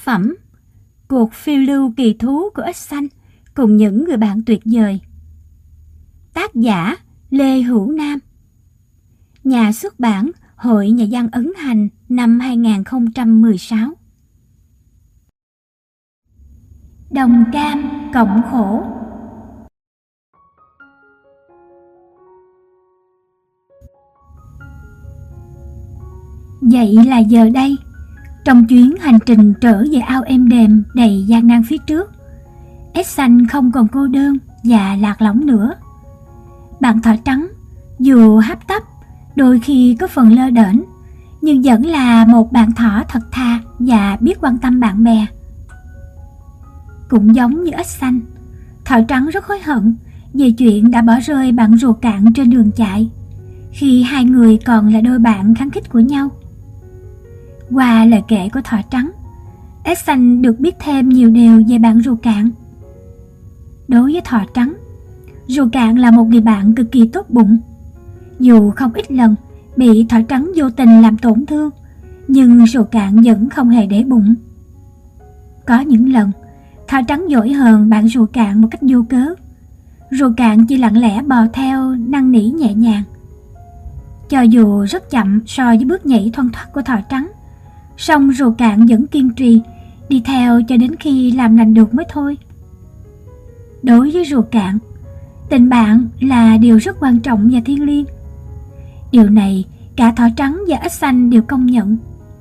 phẩm Cuộc phiêu lưu kỳ thú của ếch xanh cùng những người bạn tuyệt vời. Tác giả Lê Hữu Nam. Nhà xuất bản Hội Nhà văn Ấn Hành năm 2016. Đồng cam cộng khổ. Vậy là giờ đây, trong chuyến hành trình trở về ao êm đềm đầy gian nan phía trước, ếch xanh không còn cô đơn và lạc lõng nữa. Bạn thỏ trắng dù hấp tấp, đôi khi có phần lơ đễnh, nhưng vẫn là một bạn thỏ thật thà và biết quan tâm bạn bè. Cũng giống như ếch xanh, thỏ trắng rất hối hận về chuyện đã bỏ rơi bạn rùa cạn trên đường chạy, khi hai người còn là đôi bạn khăng khít của nhau. Qua lời kể của thỏ trắng, ếch xanh được biết thêm nhiều điều về bạn rùa cạn. Đối với thỏ trắng, rùa cạn là một người bạn cực kỳ tốt bụng. Dù không ít lần bị thỏ trắng vô tình làm tổn thương, nhưng rùa cạn vẫn không hề để bụng. Có những lần, thỏ trắng dỗi hờn bạn rùa cạn một cách vô cớ. Rùa cạn chỉ lặng lẽ bò theo năn nỉ nhẹ nhàng. Cho dù rất chậm so với bước nhảy thoăn thoắt của thỏ trắng, song rùa cạn vẫn kiên trì đi theo cho đến khi làm lành được mới thôi. Đối với rùa cạn, tình bạn là điều rất quan trọng và thiêng liêng. Điều này cả thỏ trắng và ếch xanh đều công nhận.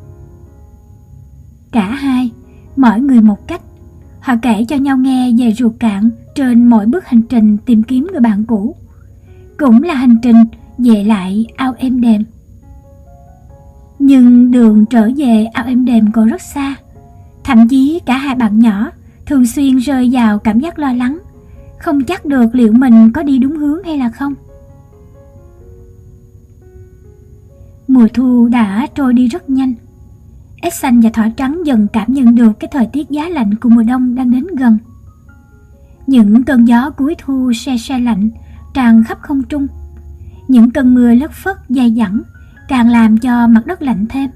Cả hai, mỗi người một cách, họ kể cho nhau nghe về rùa cạn trên mỗi bước hành trình tìm kiếm người bạn cũ, cũng là hành trình về lại ao êm đềm. Nhưng đường trở về ao êm đềm còn rất xa. Thậm chí cả hai bạn nhỏ thường xuyên rơi vào cảm giác lo lắng, không chắc được liệu mình có đi đúng hướng hay là không. Mùa thu đã trôi đi rất nhanh. Ếch xanh và thỏ trắng dần cảm nhận được cái thời tiết giá lạnh của mùa đông đang đến gần. Những cơn gió cuối thu se se lạnh tràn khắp không trung. Những cơn mưa lất phất dai dẳng càng làm cho mặt đất lạnh thêm.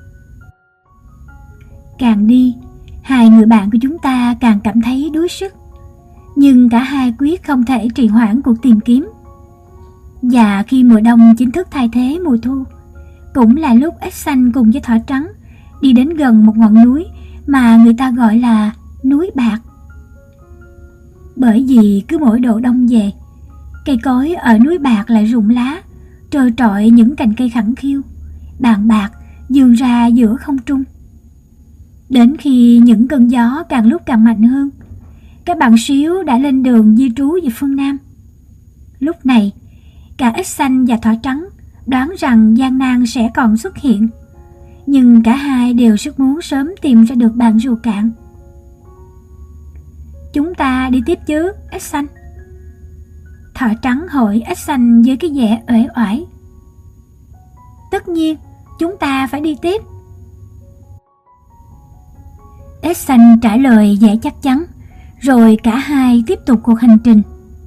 Càng đi, hai người bạn của chúng ta càng cảm thấy đuối sức. Nhưng cả hai quyết không thể trì hoãn cuộc tìm kiếm. Và khi mùa đông chính thức thay thế mùa thu, cũng là lúc ếch xanh cùng với thỏ trắng đi đến gần một ngọn núi mà người ta gọi là núi bạc. Bởi vì cứ mỗi độ đông về, cây cối ở núi bạc lại rụng lá, trơ trọi những cành cây khẳng khiu, bàn bạc vươn ra giữa không trung. Đến khi những cơn gió càng lúc càng mạnh hơn, các bạn xíu đã lên đường di trú về phương Nam. Lúc này, cả ếch xanh và thỏ trắng đoán rằng gian nan sẽ còn xuất hiện, nhưng cả hai đều rất muốn sớm tìm ra được bạn rùa cạn. Chúng ta đi tiếp chứ, ếch xanh? Thỏ trắng hỏi ếch xanh với cái vẻ uể oải. Tất nhiên, chúng ta phải đi tiếp. Ếch xanh trả lời vẻ chắc chắn, rồi cả hai tiếp tục cuộc hành trình.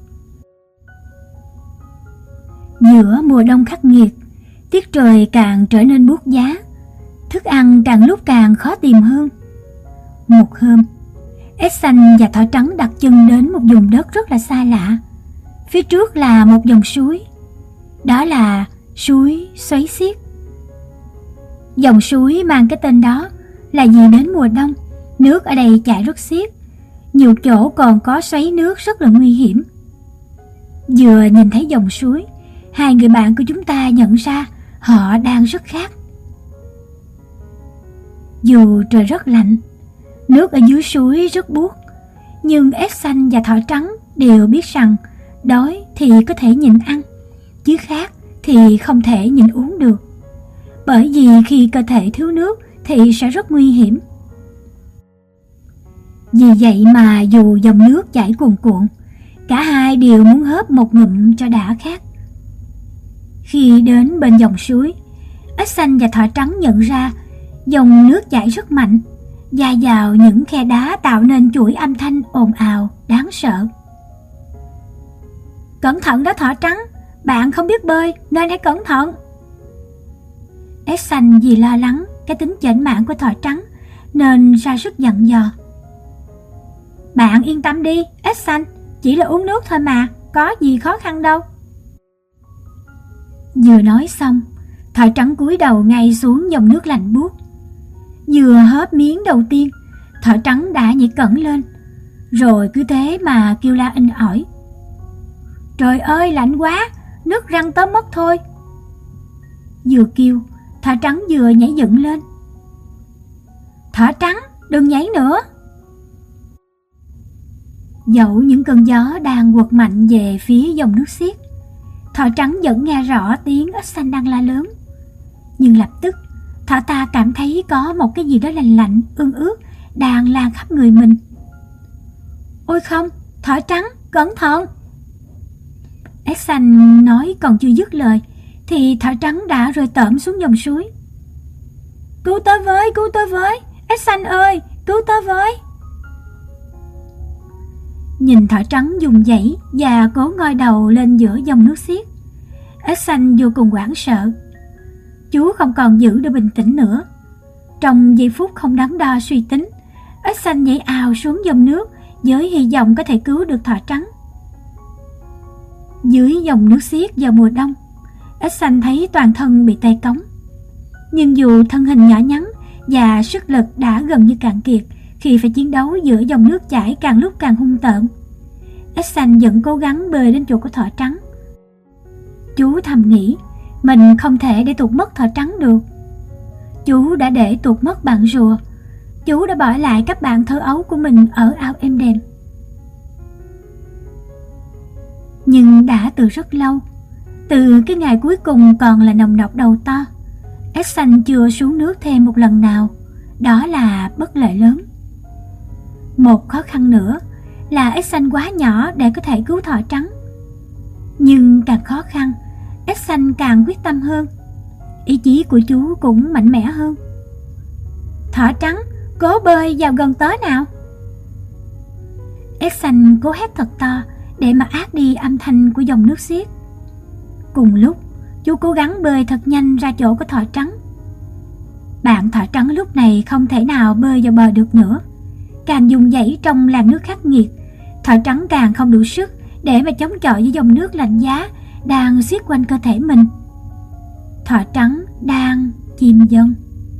Giữa mùa đông khắc nghiệt, tiết trời càng trở nên buốt giá, thức ăn càng lúc càng khó tìm hơn. Một hôm, ếch xanh và thỏ trắng đặt chân đến một vùng đất rất là xa lạ. Phía trước là một dòng suối. Đó là suối Xoáy Xiết. Dòng suối mang cái tên đó là vì đến mùa đông, nước ở đây chảy rất xiết. Nhiều chỗ còn có xoáy nước rất là nguy hiểm. Vừa nhìn thấy dòng suối, hai người bạn của chúng ta nhận ra họ đang rất khát. Dù trời rất lạnh, nước ở dưới suối rất buốt, nhưng ếch xanh và thỏ trắng đều biết rằng đói thì có thể nhịn ăn, chứ khát thì không thể nhịn uống được. Bởi vì khi cơ thể thiếu nước thì sẽ rất nguy hiểm. Vì vậy mà dù dòng nước chảy cuồn cuộn, cả hai đều muốn hớp một ngụm cho đã khát. Khi đến bên dòng suối, ếch xanh và thỏ trắng nhận ra dòng nước chảy rất mạnh, va vào những khe đá tạo nên chuỗi âm thanh ồn ào đáng sợ. Cẩn thận đó thỏ trắng, bạn không biết bơi nên hãy cẩn thận. Ếch xanh vì lo lắng cái tính chểnh mảng của thỏ trắng nên ra sức dặn dò. Bạn yên tâm đi, ếch xanh, chỉ là uống nước thôi mà, có gì khó khăn đâu. Vừa nói xong, thỏ trắng cúi đầu ngay xuống dòng nước lạnh buốt. Vừa hớp miếng đầu tiên, thỏ trắng đã nhảy cẫng lên, rồi cứ thế mà kêu la inh ỏi. Trời ơi, lạnh quá, nứt răng tớ mất thôi. Vừa kêu, thỏ trắng vừa nhảy dựng lên. Thỏ trắng, đừng nhảy nữa. Dẫu những cơn gió đang quật mạnh về phía dòng nước xiết, thỏ trắng vẫn nghe rõ tiếng ếch xanh đang la lớn. Nhưng lập tức, thỏ ta cảm thấy có một cái gì đó lạnh lạnh, ương ướt đang lan khắp người mình. Ôi không, thỏ trắng, cẩn thận! Ếch xanh nói còn chưa dứt lời, thì thỏ trắng đã rơi tởm xuống dòng suối. Cứu tớ với, ếch xanh ơi, cứu tớ với! Nhìn thỏ trắng dùng dãy và cố ngoi đầu lên giữa dòng nước xiết, ếch xanh vô cùng hoảng sợ. Chú không còn giữ được bình tĩnh nữa. Trong giây phút không đắn đo suy tính, ếch xanh nhảy ào xuống dòng nước với hy vọng có thể cứu được thỏ trắng. Dưới dòng nước xiết vào mùa đông, ếch xanh thấy toàn thân bị tê cống. Nhưng dù thân hình nhỏ nhắn và sức lực đã gần như cạn kiệt khi phải chiến đấu giữa dòng nước chảy càng lúc càng hung tợn, ếch xanh vẫn cố gắng bơi đến chỗ của thỏ trắng. Chú thầm nghĩ mình không thể để tụt mất thỏ trắng được. Chú đã để tụt mất bạn rùa. Chú đã bỏ lại các bạn thơ ấu của mình ở ao êm đềm. Nhưng đã từ rất lâu, từ cái ngày cuối cùng còn là nồng nọc đầu to, ếch xanh chưa xuống nước thêm một lần nào. Đó là bất lợi lớn. Một khó khăn nữa là ếch xanh quá nhỏ để có thể cứu thỏ trắng. Nhưng càng khó khăn, ếch xanh càng quyết tâm hơn. Ý chí của chú cũng mạnh mẽ hơn. Thỏ trắng, cố bơi vào gần tớ nào. Ếch xanh cố hét thật to để mà át đi âm thanh của dòng nước xiết. Cùng lúc, chú cố gắng bơi thật nhanh ra chỗ của thỏ trắng. Bạn thỏ trắng lúc này không thể nào bơi vào bờ được nữa. Càng dùng dãy trong làn nước khắc nghiệt, thỏ trắng càng không đủ sức để mà chống chọi với dòng nước lạnh giá đang xiết quanh cơ thể mình. Thỏ trắng đang chìm dần.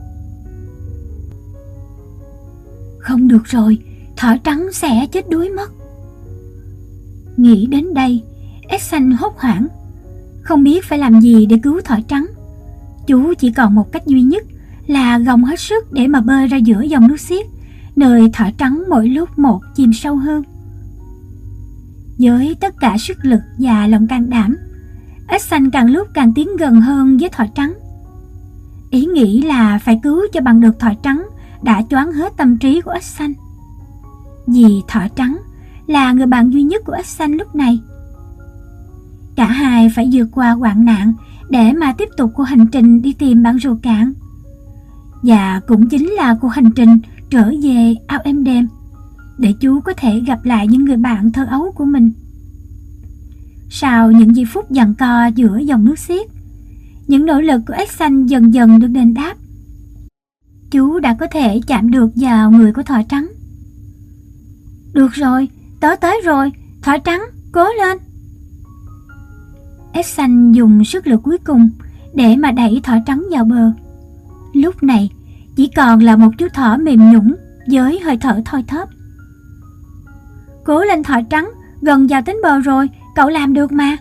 Không được rồi, thỏ trắng sẽ chết đuối mất. Nghĩ đến đây, ếch xanh hốt hoảng, không biết phải làm gì để cứu thỏ trắng. Chú chỉ còn một cách duy nhất là gồng hết sức để mà bơi ra giữa dòng nước xiết, nơi thỏ trắng mỗi lúc một chìm sâu hơn. Với tất cả sức lực và lòng can đảm, ếch xanh càng lúc càng tiến gần hơn với thỏ trắng. Ý nghĩ là phải cứu cho bằng được thỏ trắng đã choáng hết tâm trí của ếch xanh. Vì thỏ trắng là người bạn duy nhất của ếch xanh lúc này. Cả hai phải vượt qua hoạn nạn để mà tiếp tục cuộc hành trình đi tìm bạn rùa cạn. Và cũng chính là cuộc hành trình trở về ao êm đềm, để chú có thể gặp lại những người bạn thơ ấu của mình. Sau những giây phút giằng co giữa dòng nước xiết, những nỗ lực của ếch xanh dần dần được đền đáp. Chú đã có thể chạm được vào người của thỏ trắng. Được rồi, tớ tới rồi, thỏ trắng, cố lên. Ếch xanh dùng sức lực cuối cùng để mà đẩy thỏ trắng vào bờ. Lúc này chỉ còn là một chú thỏ mềm nhũn với hơi thở thoi thóp. Cố lên thỏ trắng, gần vào đến bờ rồi, cậu làm được mà.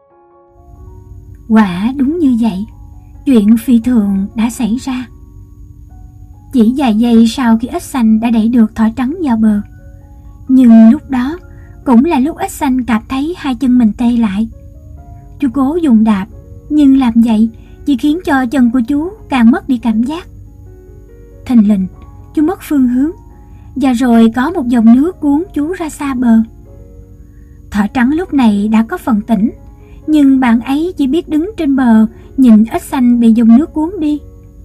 Quả đúng như vậy, chuyện phi thường đã xảy ra. Chỉ vài giây sau khi ếch xanh đã đẩy được thỏ trắng vào bờ, nhưng lúc đó cũng là lúc ếch xanh cảm thấy hai chân mình tê lại. Chú cố dùng đạp, nhưng làm vậy chỉ khiến cho chân của chú càng mất đi cảm giác. Thình lình, chú mất phương hướng, và rồi có một dòng nước cuốn chú ra xa bờ. Thỏ trắng lúc này đã có phần tỉnh, nhưng bạn ấy chỉ biết đứng trên bờ nhìn ếch xanh bị dòng nước cuốn đi.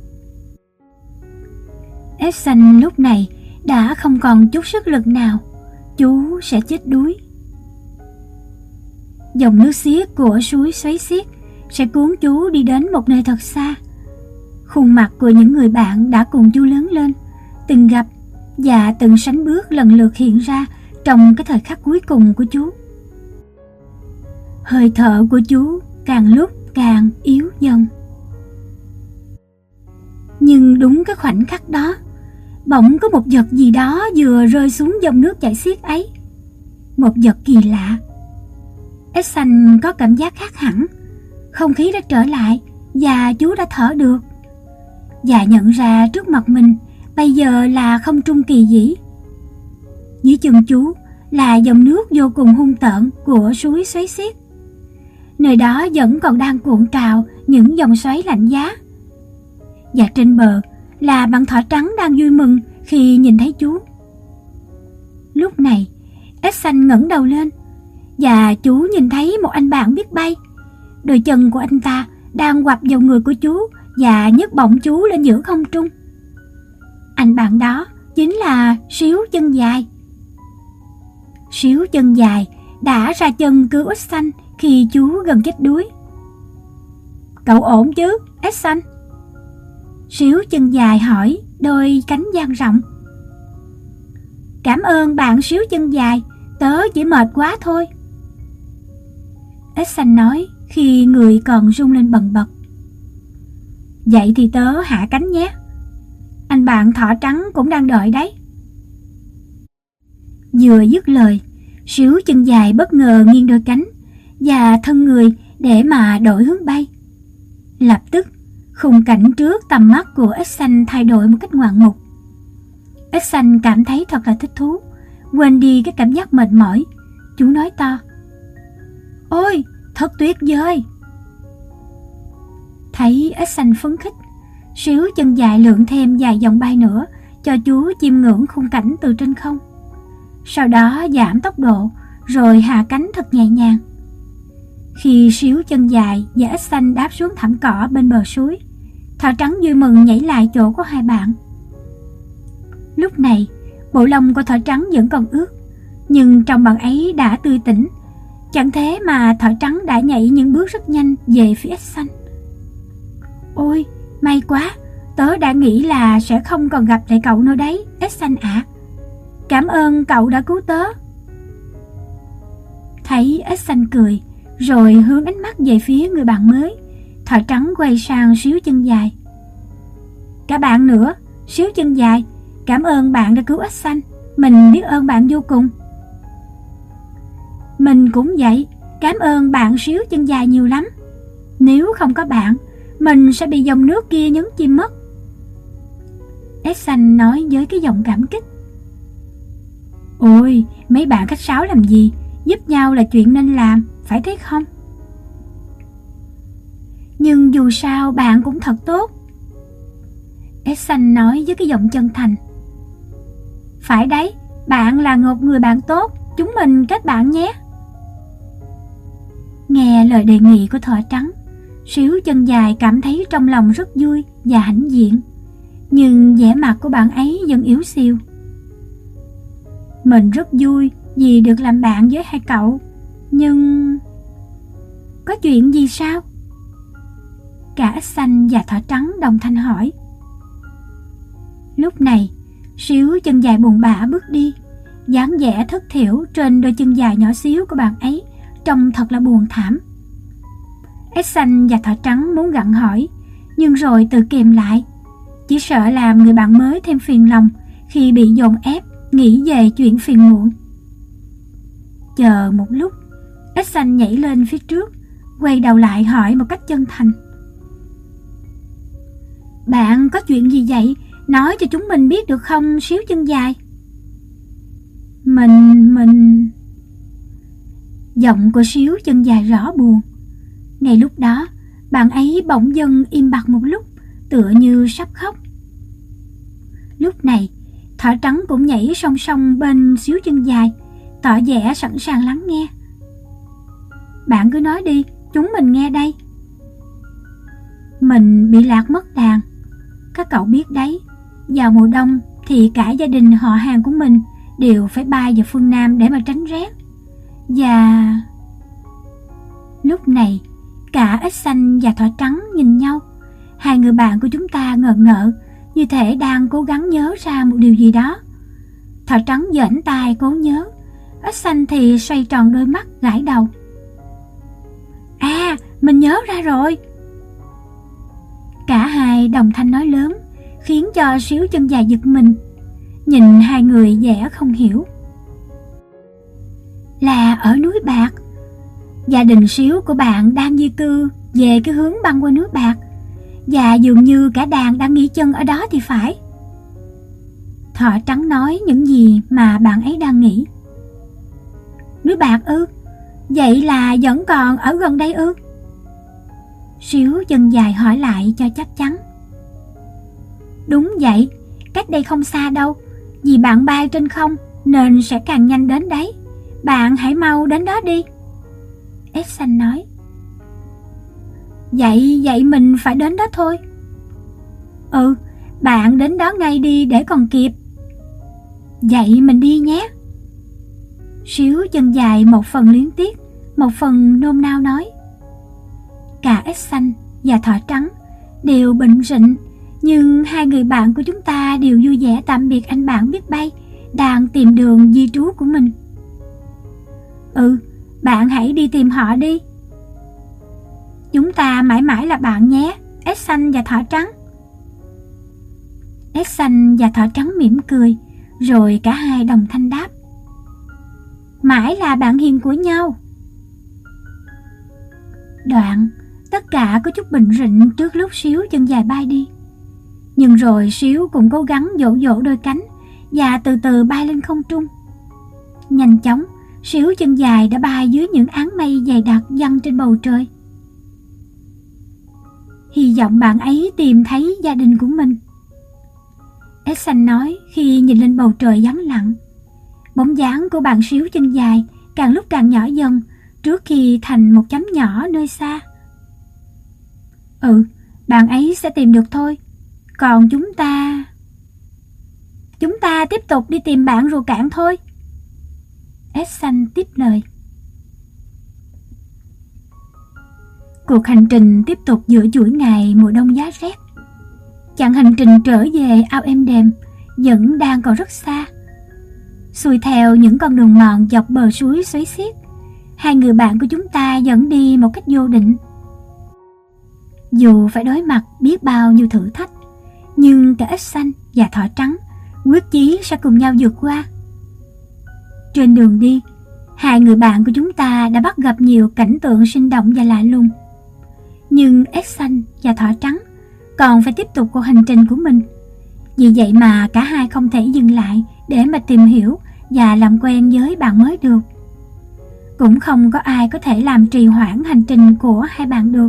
Ếch xanh lúc này đã không còn chút sức lực nào, chú sẽ chết đuối. Dòng nước xiết của suối xoáy xiết sẽ cuốn chú đi đến một nơi thật xa. Khuôn mặt của những người bạn đã cùng chú lớn lên từng gặp và từng sánh bước lần lượt hiện ra trong cái thời khắc cuối cùng của chú. Hơi thở của chú càng lúc càng yếu dần. Nhưng đúng cái khoảnh khắc đó, bỗng có một vật gì đó vừa rơi xuống dòng nước chảy xiết ấy. Một vật kỳ lạ. Edson có cảm giác khác hẳn. Không khí đã trở lại và chú đã thở được. Và nhận ra trước mặt mình bây giờ là không trung kỳ vĩ. Dưới chân chú là dòng nước vô cùng hung tợn của suối xoáy xiết. Nơi đó vẫn còn đang cuộn trào những dòng xoáy lạnh giá. Và trên bờ là bạn thỏ trắng đang vui mừng khi nhìn thấy chú. Lúc này, Edson ngẩng đầu lên và chú nhìn thấy một anh bạn biết bay. Đôi chân của anh ta đang quặp vào người của chú và nhấc bổng chú lên giữa không trung. Anh bạn đó chính là Síu Chân Dài. Síu Chân Dài đã ra chân cứu Edson khi chú gần chết đuối. Cậu ổn chứ, Edson? Síu Chân Dài hỏi, đôi cánh dang rộng. Cảm ơn bạn Síu Chân Dài, tớ chỉ mệt quá thôi. Edson nói khi người còn rung lên bần bật. Vậy thì tớ hạ cánh nhé. Anh bạn thỏ trắng cũng đang đợi đấy. Vừa dứt lời, Síu Chân Dài bất ngờ nghiêng đôi cánh và thân người để mà đổi hướng bay. Lập tức, khung cảnh trước tầm mắt của Edson thay đổi một cách ngoạn mục. Edson cảm thấy thật là thích thú, quên đi cái cảm giác mệt mỏi. Chú nói to. Ôi, thật tuyệt vời! Thấy Edson phấn khích, Síu Chân Dài lượn thêm vài vòng bay nữa cho chú chiêm ngưỡng khung cảnh từ trên không. Sau đó giảm tốc độ rồi hạ cánh thật nhẹ nhàng. Khi Síu Chân Dài và Edson đáp xuống thảm cỏ bên bờ suối, thỏ trắng vui mừng nhảy lại chỗ của hai bạn. Lúc này, bộ lông của thỏ trắng vẫn còn ướt, nhưng trong bạn ấy đã tươi tỉnh. Chẳng thế mà thỏ trắng đã nhảy những bước rất nhanh về phía Edson. Ôi, may quá, tớ đã nghĩ là sẽ không còn gặp lại cậu nữa đấy, Edson ạ. Cảm ơn cậu đã cứu tớ. Thấy Edson cười, rồi hướng ánh mắt về phía người bạn mới, thỏ trắng quay sang Síu Chân Dài. Cả bạn nữa, Síu Chân Dài, cảm ơn bạn đã cứu Edson, mình biết ơn bạn vô cùng. Mình cũng vậy, cảm ơn bạn Síu Chân Dài nhiều lắm. Nếu không có bạn, mình sẽ bị dòng nước kia nhấn chìm mất. Edson nói với cái giọng cảm kích. Ôi, mấy bạn khách sáo làm gì, giúp nhau là chuyện nên làm, phải thế không? Nhưng dù sao bạn cũng thật tốt, Edson nói với cái giọng chân thành. Phải đấy, bạn là một người bạn tốt, chúng mình kết bạn nhé. Nghe lời đề nghị của thỏ trắng, Síu Chân Dài cảm thấy trong lòng rất vui và hãnh diện, nhưng vẻ mặt của bạn ấy vẫn yếu xìu. Mình rất vui vì được làm bạn với hai cậu, nhưng... Có chuyện gì sao? Cả Edson và thỏ trắng đồng thanh hỏi. Lúc này, Síu Chân Dài buồn bã bước đi, dáng vẻ thất thểu trên đôi chân dài nhỏ xíu của bạn ấy trông thật là buồn thảm. Edson và thỏ trắng muốn gặng hỏi, nhưng rồi tự kìm lại, chỉ sợ làm người bạn mới thêm phiền lòng khi bị dồn ép nghĩ về chuyện phiền muộn. Chờ một lúc, Edson nhảy lên phía trước, quay đầu lại hỏi một cách chân thành. Bạn có chuyện gì vậy? Nói cho chúng mình biết được không, Síu Chân Dài? Mình... Giọng của Síu Chân Dài rõ buồn. Ngay lúc đó, bạn ấy bỗng dưng im bặt một lúc, tựa như sắp khóc. Lúc này, thỏ trắng cũng nhảy song song bên Síu Chân Dài, tỏ vẻ sẵn sàng lắng nghe. Bạn cứ nói đi, chúng mình nghe đây. Mình bị lạc mất đàn. Các cậu biết đấy, vào mùa đông thì cả gia đình họ hàng của mình đều phải bay vào phương Nam để mà tránh rét. Và... Lúc này, cả Edson và thỏ trắng nhìn nhau. Hai người bạn của chúng ta ngờ ngợ, như thể đang cố gắng nhớ ra một điều gì đó. Thỏ trắng giãnh tay cố nhớ, ếch xanh thì xoay tròn đôi mắt gãi đầu. À, mình nhớ ra rồi. Cả hai đồng thanh nói lớn, khiến cho Xíu chân dài giật mình, nhìn hai người vẻ không hiểu. Là ở núi Bạc. Gia đình Xíu của bạn đang di cư về cái hướng băng qua núi Bạc, và dường như cả đàn đang nghỉ chân ở đó thì phải. Thỏ trắng nói những gì mà bạn ấy đang nghĩ. Núi Bạc ư? Vậy là vẫn còn ở gần đây ư? Xíu chân dài hỏi lại cho chắc chắn. Đúng vậy, cách đây không xa đâu. Vì bạn bay trên không nên sẽ càng nhanh đến đấy. Bạn hãy mau đến đó đi. Ếch xanh nói. Vậy mình phải đến đó thôi. Ừ, bạn đến đó ngay đi để còn kịp. Vậy mình đi nhé. Xíu chân dài một phần luyến tiếc, một phần nôn nao nói. Cả ếch xanh và thỏ trắng đều bệnh rịnh, nhưng hai người bạn của chúng ta đều vui vẻ tạm biệt anh bạn biết bay đang tìm đường di trú của mình. Ừ, bạn hãy đi tìm họ đi. Chúng ta mãi mãi là bạn nhé, ếch xanh và thỏ trắng. Ếch xanh và thỏ trắng mỉm cười, rồi cả hai đồng thanh đáp. Mãi là bạn hiền của nhau. Đoạn, tất cả có chút bệnh rịnh trước lúc Xíu chân dài bay đi. Nhưng rồi Xíu cũng cố gắng dỗ dỗ đôi cánh và từ từ bay lên không trung. Nhanh chóng, Xíu chân dài đã bay dưới những áng mây dày đặc giăng trên bầu trời. Hy vọng bạn ấy tìm thấy gia đình của mình, ếch xanh nói khi nhìn lên bầu trời vắng lặng. Bóng dáng của bạn Xíu chân dài càng lúc càng nhỏ dần trước khi thành một chấm nhỏ nơi xa. Ừ, bạn ấy sẽ tìm được thôi. Còn chúng ta tiếp tục đi tìm bạn rùa cạn thôi. Ếch xanh tiếp lời. Cuộc hành trình tiếp tục giữa chuỗi ngày mùa đông giá rét. Chặng hành trình trở về ao êm đềm vẫn đang còn rất xa. Xuôi theo những con đường mòn dọc bờ suối xoáy xiết, hai người bạn của chúng ta vẫn đi một cách vô định. Dù phải đối mặt biết bao nhiêu thử thách, nhưng cả ếch xanh và thỏ trắng quyết chí sẽ cùng nhau vượt qua. Trên đường đi, hai người bạn của chúng ta đã bắt gặp nhiều cảnh tượng sinh động và lạ lùng. Nhưng ếch xanh và thỏ trắng còn phải tiếp tục cuộc hành trình của mình. Vì vậy mà cả hai không thể dừng lại để mà tìm hiểu và làm quen với bạn mới được. Cũng không có ai có thể làm trì hoãn hành trình của hai bạn được.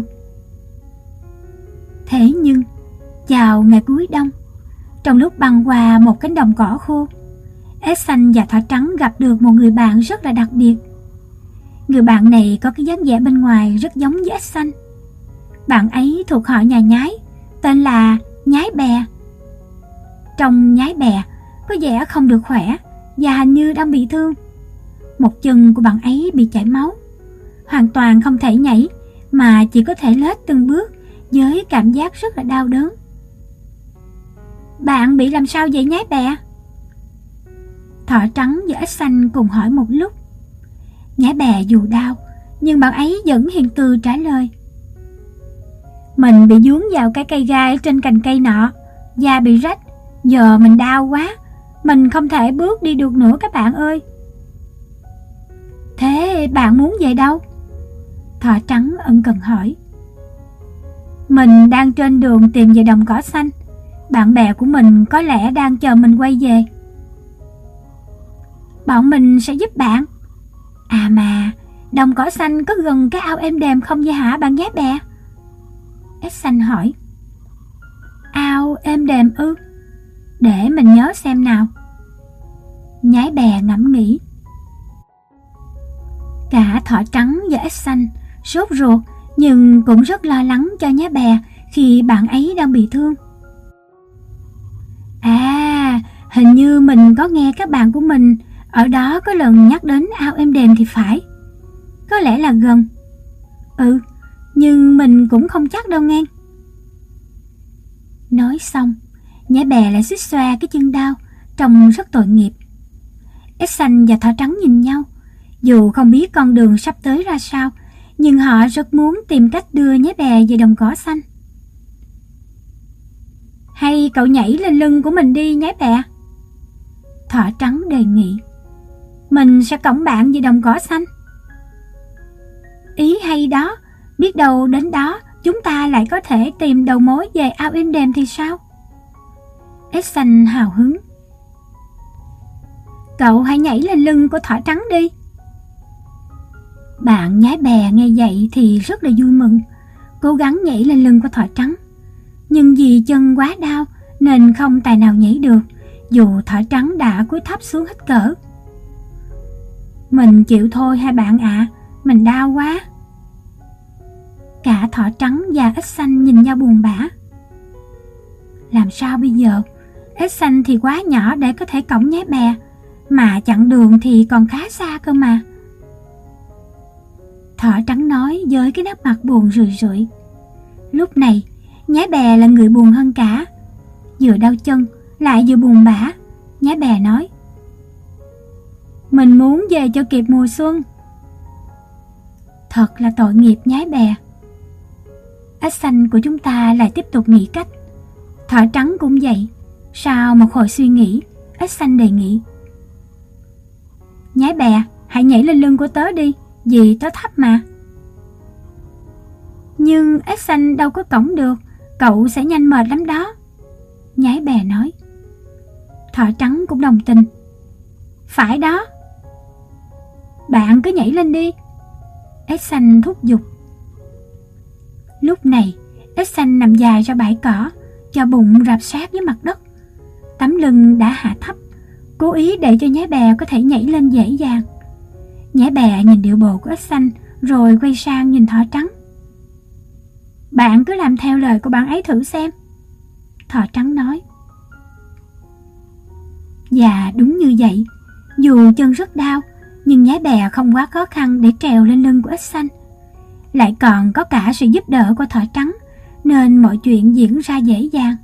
Thế nhưng, vào ngày cuối đông, trong lúc băng qua một cánh đồng cỏ khô, ếch xanh và thỏ trắng gặp được một người bạn rất là đặc biệt. Người bạn này có cái dáng vẻ bên ngoài rất giống với ếch xanh. Bạn ấy thuộc họ nhà Nhái, tên là Nhái Bè. Trông Nhái Bè có vẻ không được khỏe và hình như đang bị thương. Một chân của bạn ấy bị chảy máu, hoàn toàn không thể nhảy mà chỉ có thể lết từng bước với cảm giác rất là đau đớn. Bạn bị làm sao vậy Nhái Bè? Thỏ trắng và ếch xanh cùng hỏi một lúc. Nhái Bè dù đau nhưng bạn ấy vẫn hiền từ trả lời. Mình bị dướng vào cái cây gai trên cành cây nọ, da bị rách, giờ mình đau quá, mình không thể bước đi được nữa các bạn ơi. Thế bạn muốn về đâu? Thỏ trắng ân cần hỏi. Mình đang trên đường tìm về đồng cỏ xanh. Bạn bè của mình có lẽ đang chờ mình quay về. Bọn mình sẽ giúp bạn. À mà, đồng cỏ xanh có gần cái ao êm đềm không vậy hả bạn Nhái Bè? Ếch xanh hỏi. Ao êm đềm ư? Để mình nhớ xem nào. Nhái Bè ngẫm nghĩ. Cả thỏ trắng và ếch xanh sốt ruột nhưng cũng rất lo lắng cho Nhái Bè khi bạn ấy đang bị thương. À, hình như mình có nghe các bạn của mình ở đó có lần nhắc đến ao êm đềm thì phải. Có lẽ là gần. Ừ, nhưng mình cũng không chắc đâu nghe. Nói xong, nhái bè lại xuýt xoa cái chân đau, trông rất tội nghiệp. Ếch xanh và thỏ trắng nhìn nhau. Dù không biết con đường sắp tới ra sao, nhưng họ rất muốn tìm cách đưa nhái bè về đồng cỏ xanh. Hay cậu nhảy lên lưng của mình đi nhái bè, thỏ trắng đề nghị. Mình sẽ cõng bạn về đồng cỏ xanh. Ý hay đó, biết đâu đến đó chúng ta lại có thể tìm đầu mối về ao êm đềm thì sao? Ếch xanh hào hứng. Cậu hãy nhảy lên lưng của thỏ trắng đi. Bạn nhái bè nghe vậy thì rất là vui mừng, cố gắng nhảy lên lưng của thỏ trắng. Nhưng vì chân quá đau nên không tài nào nhảy được, dù thỏ trắng đã cúi thấp xuống hết cỡ. Mình chịu thôi hai bạn ạ, mình đau quá. Cả thỏ trắng và ếch xanh nhìn nhau buồn bã. Làm sao bây giờ? Ếch xanh thì quá nhỏ để có thể cõng nhái bè, mà chặng đường thì còn khá xa cơ mà. Thỏ trắng nói với cái nét mặt buồn rười rượi. Lúc này, nhái bè là người buồn hơn cả. Vừa đau chân, lại vừa buồn bã, nhái bè nói. Mình muốn về cho kịp mùa xuân. Thật là tội nghiệp nhái bè. Ếch xanh của chúng ta lại tiếp tục nghĩ cách. Thỏ trắng cũng vậy. Sau một hồi suy nghĩ, ếch xanh đề nghị. Nhái bè, hãy nhảy lên lưng của tớ đi, vì tớ thấp mà. Nhưng ếch xanh đâu có cõng được, cậu sẽ nhanh mệt lắm đó, nhái bè nói. Thỏ trắng cũng đồng tình. Phải đó. Bạn cứ nhảy lên đi, ếch xanh thúc giục. Lúc này, ếch xanh nằm dài ra bãi cỏ, cho bụng rạp sát với mặt đất. Tấm lưng đã hạ thấp, cố ý để cho nhái bè có thể nhảy lên dễ dàng. Nhái bè nhìn điệu bộ của ếch xanh rồi quay sang nhìn thỏ trắng. Bạn cứ làm theo lời của bạn ấy thử xem, thỏ trắng nói. Và đúng như vậy, dù chân rất đau, nhưng nhái bè không quá khó khăn để trèo lên lưng của ếch xanh. Lại còn có cả sự giúp đỡ của thỏ trắng, nên mọi chuyện diễn ra dễ dàng.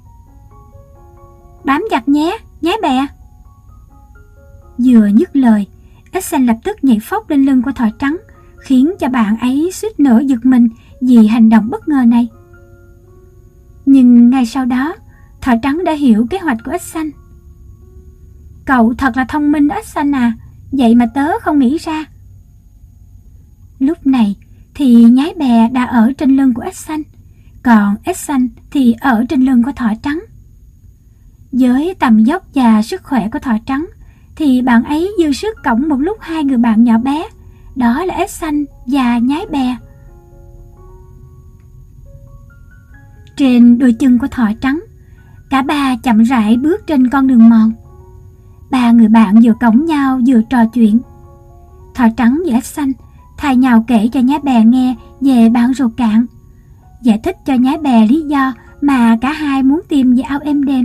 Bám chặt nhé, nhái bè. Vừa dứt lời, ếch xanh lập tức nhảy phóc lên lưng của thỏ trắng, khiến cho bạn ấy suýt nữa giật mình vì hành động bất ngờ này. Nhưng ngay sau đó, thỏ trắng đã hiểu kế hoạch của ếch xanh. Cậu thật là thông minh ếch xanh à, vậy mà tớ không nghĩ ra. Lúc này thì nhái bè đã ở trên lưng của ếch xanh, còn ếch xanh thì ở trên lưng của thỏ trắng. Với tầm dốc và sức khỏe của thỏ trắng thì bạn ấy dư sức cõng một lúc hai người bạn nhỏ bé, đó là ếch xanh và nhái bè. Trên đôi chân của thỏ trắng, cả ba chậm rãi bước trên con đường mòn. Ba người bạn vừa cõng nhau vừa trò chuyện. Thỏ trắng và ếch xanh thay nhau kể cho nhái bè nghe về bản rùa cạn, giải thích cho nhái bè lý do mà cả hai muốn tìm về ao êm đềm.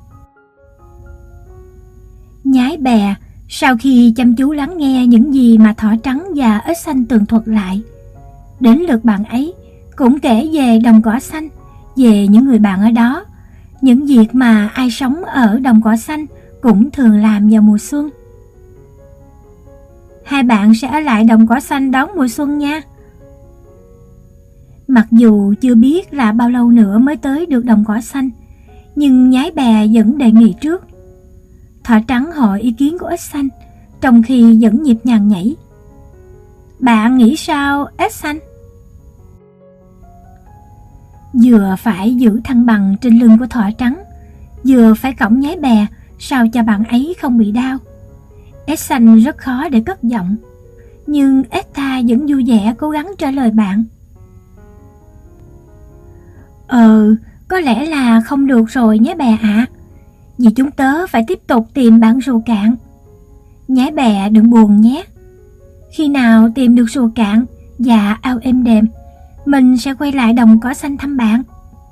Nhái bè sau khi chăm chú lắng nghe những gì mà thỏ trắng và ếch xanh tường thuật lại, đến lượt bạn ấy cũng kể về đồng cỏ xanh, về những người bạn ở đó, những việc mà ai sống ở đồng cỏ xanh cũng thường làm vào mùa xuân. Hai bạn sẽ ở lại đồng cỏ xanh đón mùa xuân nha. Mặc dù chưa biết là bao lâu nữa mới tới được đồng cỏ xanh, nhưng nhái bè vẫn đề nghị trước. Thỏ trắng hỏi ý kiến của ếch xanh, trong khi vẫn nhịp nhàng nhảy. Bạn nghĩ sao ếch xanh? Vừa phải giữ thăng bằng trên lưng của thỏ trắng, vừa phải cõng nhái bè sao cho bạn ấy không bị đau. Ếch xanh rất khó để cất giọng, nhưng ếch ta vẫn vui vẻ cố gắng trả lời bạn. Có lẽ là không được rồi nhái bè ạ, vì chúng tớ phải tiếp tục tìm bản rùa cạn. Nhái bè đừng buồn nhé. Khi nào tìm được rùa cạn và ao êm đềm, mình sẽ quay lại đồng cỏ xanh thăm bạn.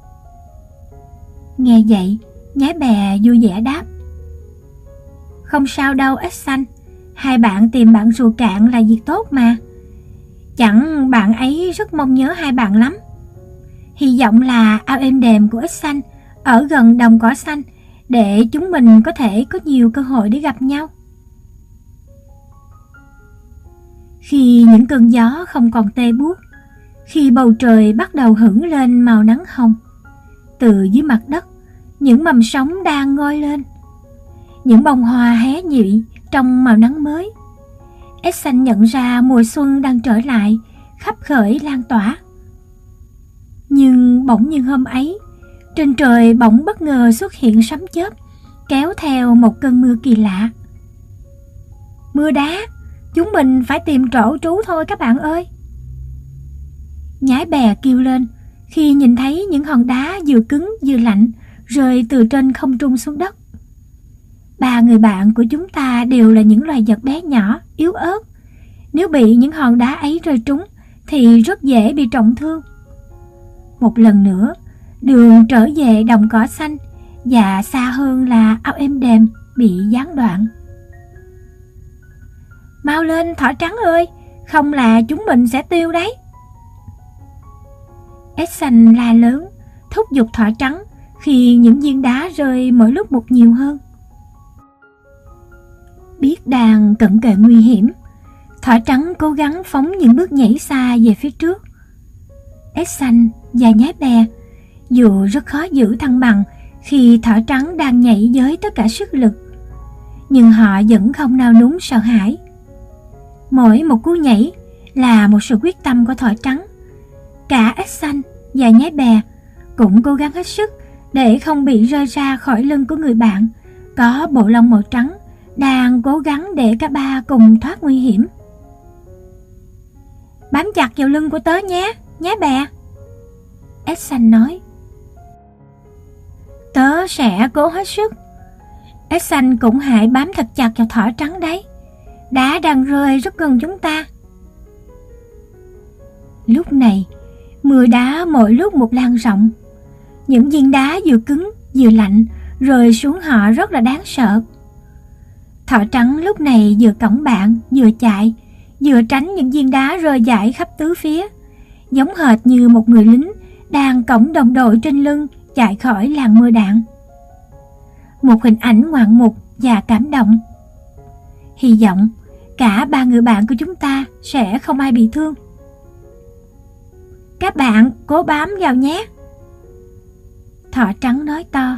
Nghe vậy, nhái bè vui vẻ đáp. Không sao đâu ếch xanh, hai bạn tìm bạn rùa cạn là việc tốt mà. Chẳng bạn ấy rất mong nhớ hai bạn lắm. Hy vọng là ao êm đềm của ếch xanh ở gần đồng cỏ xanh để chúng mình có thể có nhiều cơ hội để gặp nhau. Khi những cơn gió không còn tê buốt, khi bầu trời bắt đầu hửng lên màu nắng hồng, từ dưới mặt đất, những mầm sống đang ngoi lên. Những bông hoa hé nhụy trong màu nắng mới. Essan nhận ra mùa xuân đang trở lại, khắp khởi lan tỏa. Nhưng bỗng nhiên hôm ấy, trên trời bỗng bất ngờ xuất hiện sấm chớp, kéo theo một cơn mưa kỳ lạ. Mưa đá, chúng mình phải tìm chỗ trú thôi các bạn ơi. Nhái bè kêu lên khi nhìn thấy những hòn đá vừa cứng vừa lạnh rơi từ trên không trung xuống đất. 3 người bạn của chúng ta đều là những loài vật bé nhỏ, yếu ớt. Nếu bị những hòn đá ấy rơi trúng thì rất dễ bị trọng thương. Một lần nữa, đường trở về đồng cỏ xanh và xa hơn là ao êm đềm bị gián đoạn. Mau lên thỏ trắng ơi, không là chúng mình sẽ tiêu đấy. Essan la lớn, thúc giục thỏ trắng khi những viên đá rơi mỗi lúc một nhiều hơn. Biết đang cận kề nguy hiểm, thỏ trắng cố gắng phóng những bước nhảy xa về phía trước. Essan và nhái bè dù rất khó giữ thăng bằng khi thỏ trắng đang nhảy với tất cả sức lực, nhưng họ vẫn không nao núng sợ hãi. Mỗi một cú nhảy là một sự quyết tâm của thỏ trắng. Cả Essan và nhái bè cũng cố gắng hết sức để không bị rơi ra khỏi lưng của người bạn có bộ lông màu trắng, đang cố gắng để cả ba cùng thoát nguy hiểm. Bám chặt vào lưng của tớ nhé, nhái bè, Essan nói. Tớ sẽ cố hết sức. Essan cũng hãy bám thật chặt vào thỏ trắng đấy. Đá đang rơi rất gần chúng ta. Lúc này, mưa đá mỗi lúc một lan rộng. Những viên đá vừa cứng vừa lạnh rơi xuống họ rất là đáng sợ. Thỏ trắng lúc này vừa cõng bạn, vừa chạy, vừa tránh những viên đá rơi rải khắp tứ phía, giống hệt như một người lính đang cõng đồng đội trên lưng chạy khỏi làn mưa đạn. Một hình ảnh ngoạn mục và cảm động. Hy vọng cả 3 người bạn của chúng ta sẽ không ai bị thương. Các bạn cố bám vào nhé, thỏ trắng nói to.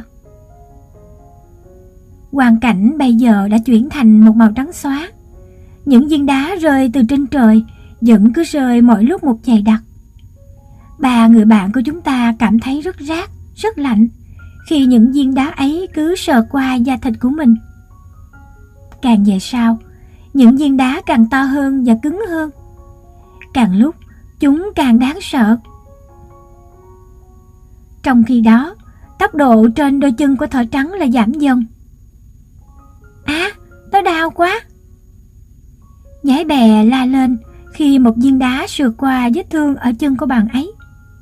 Quang cảnh bây giờ đã chuyển thành một màu trắng xóa. Những viên đá rơi từ trên trời vẫn cứ rơi mỗi lúc một dày đặc. 3 người bạn của chúng ta cảm thấy rất rát, rất lạnh khi những viên đá ấy cứ sờ qua da thịt của mình. Càng về sau, những viên đá càng to hơn và cứng hơn. Càng lúc, chúng càng đáng sợ. Trong khi đó, tốc độ trên đôi chân của thỏ trắng là giảm dần. Tớ đau quá, nhái bè la lên khi một viên đá sượt qua vết thương ở chân của bạn ấy.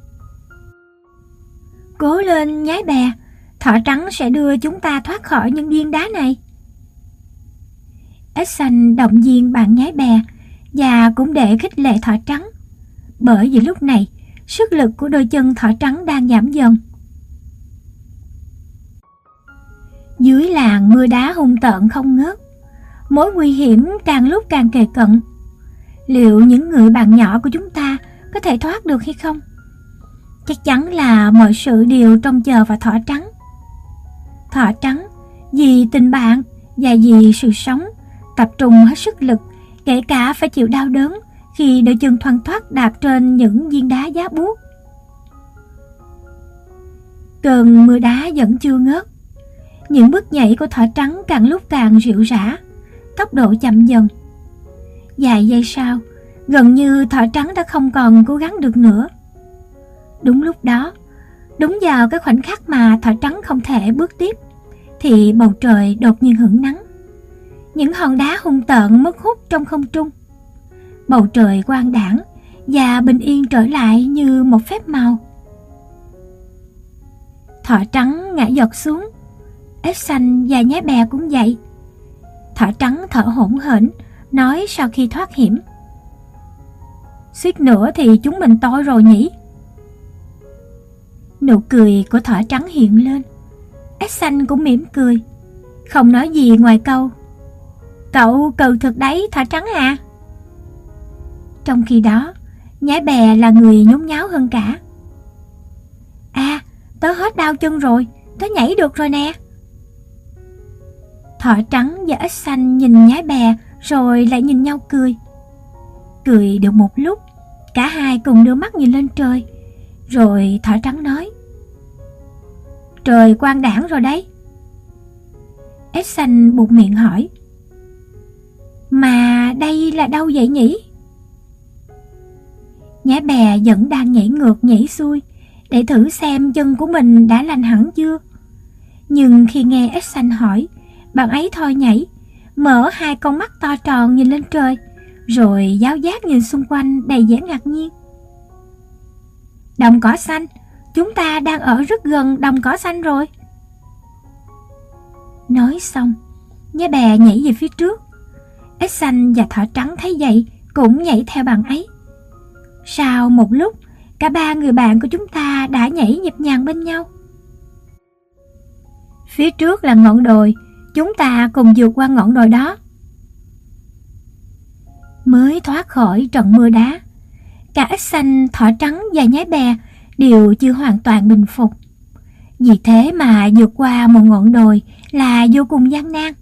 Cố lên nhái bè, thỏ trắng sẽ đưa chúng ta thoát khỏi những viên đá này. Essan động viên bạn nhái bè và cũng để khích lệ thỏ trắng, bởi vì lúc này sức lực của đôi chân thỏ trắng đang giảm dần. Dưới làn mưa đá hung tợn không ngớt, mối nguy hiểm càng lúc càng kề cận. Liệu những người bạn nhỏ của chúng ta có thể thoát được hay không? Chắc chắn là mọi sự đều trông chờ vào thỏ trắng. Thỏ trắng vì tình bạn và vì sự sống tập trung hết sức lực, kể cả phải chịu đau đớn khi đôi chân thoăn thoắt đạp trên những viên đá giá buốt. Cơn mưa đá vẫn chưa ngớt. Những bước nhảy của thỏ trắng càng lúc càng rệu rã, tốc độ chậm dần. Vài giây sau, gần như thỏ trắng đã không còn cố gắng được nữa. Đúng lúc đó, đúng vào cái khoảnh khắc mà thỏ trắng không thể bước tiếp, thì bầu trời đột nhiên hửng nắng. Những hòn đá hung tợn mất hút trong không trung. Bầu trời quang đãng và bình yên trở lại như một phép màu. Thỏ trắng ngã giọt xuống. Essan và nhái bè cũng vậy. Thỏ trắng thở hổn hển, nói sau khi thoát hiểm: Suýt nữa thì chúng mình toi rồi nhỉ. Nụ cười của thỏ trắng hiện lên. Ếch xanh cũng mỉm cười, không nói gì ngoài câu: "Cậu cừ thực đấy, thỏ trắng à." Trong khi đó, nhái bè là người nhốn nháo hơn cả. "À, tớ hết đau chân rồi, tớ nhảy được rồi nè." Thỏ trắng và ếch xanh nhìn nhái bè rồi lại nhìn nhau cười. Cười được một lúc, cả hai cùng đưa mắt nhìn lên trời. Rồi thỏ trắng nói: "Trời quang đãng rồi đấy." Ếch xanh buột miệng hỏi: "Mà đây là đâu vậy nhỉ?" Nhái bè vẫn đang nhảy ngược nhảy xuôi để thử xem chân của mình đã lành hẳn chưa. Nhưng khi nghe ếch xanh hỏi, bạn ấy thôi nhảy, mở hai con mắt to tròn nhìn lên trời, rồi giáo giác nhìn xung quanh đầy vẻ ngạc nhiên. "Đồng cỏ xanh, chúng ta đang ở rất gần đồng cỏ xanh rồi." Nói xong, nhái bè nhảy về phía trước. Ếch xanh và thỏ trắng thấy vậy cũng nhảy theo bạn ấy. Sau một lúc, cả ba người bạn của chúng ta đã nhảy nhịp nhàng bên nhau. Phía trước là ngọn đồi, chúng ta cùng vượt qua ngọn đồi đó. Mới thoát khỏi trận mưa đá, cả ếch xanh, thỏ trắng và nhái bè đều chưa hoàn toàn bình phục. Vì thế mà vượt qua một ngọn đồi là vô cùng gian nan.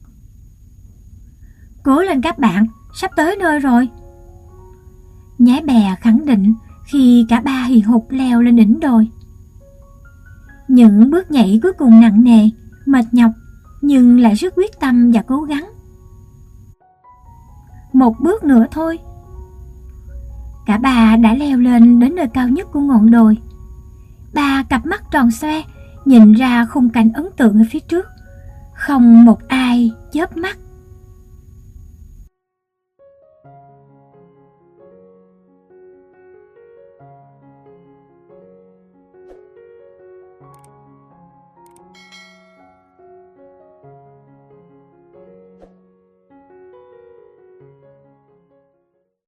"Cố lên các bạn, sắp tới nơi rồi." Nhái bè khẳng định khi cả ba hì hục leo lên đỉnh đồi. Những bước nhảy cuối cùng nặng nề, mệt nhọc, nhưng lại rất quyết tâm và cố gắng. Một bước nữa thôi. Cả ba đã leo lên đến nơi cao nhất của ngọn đồi. Ba cặp mắt tròn xoe nhìn ra khung cảnh ấn tượng ở phía trước. Không một ai chớp mắt.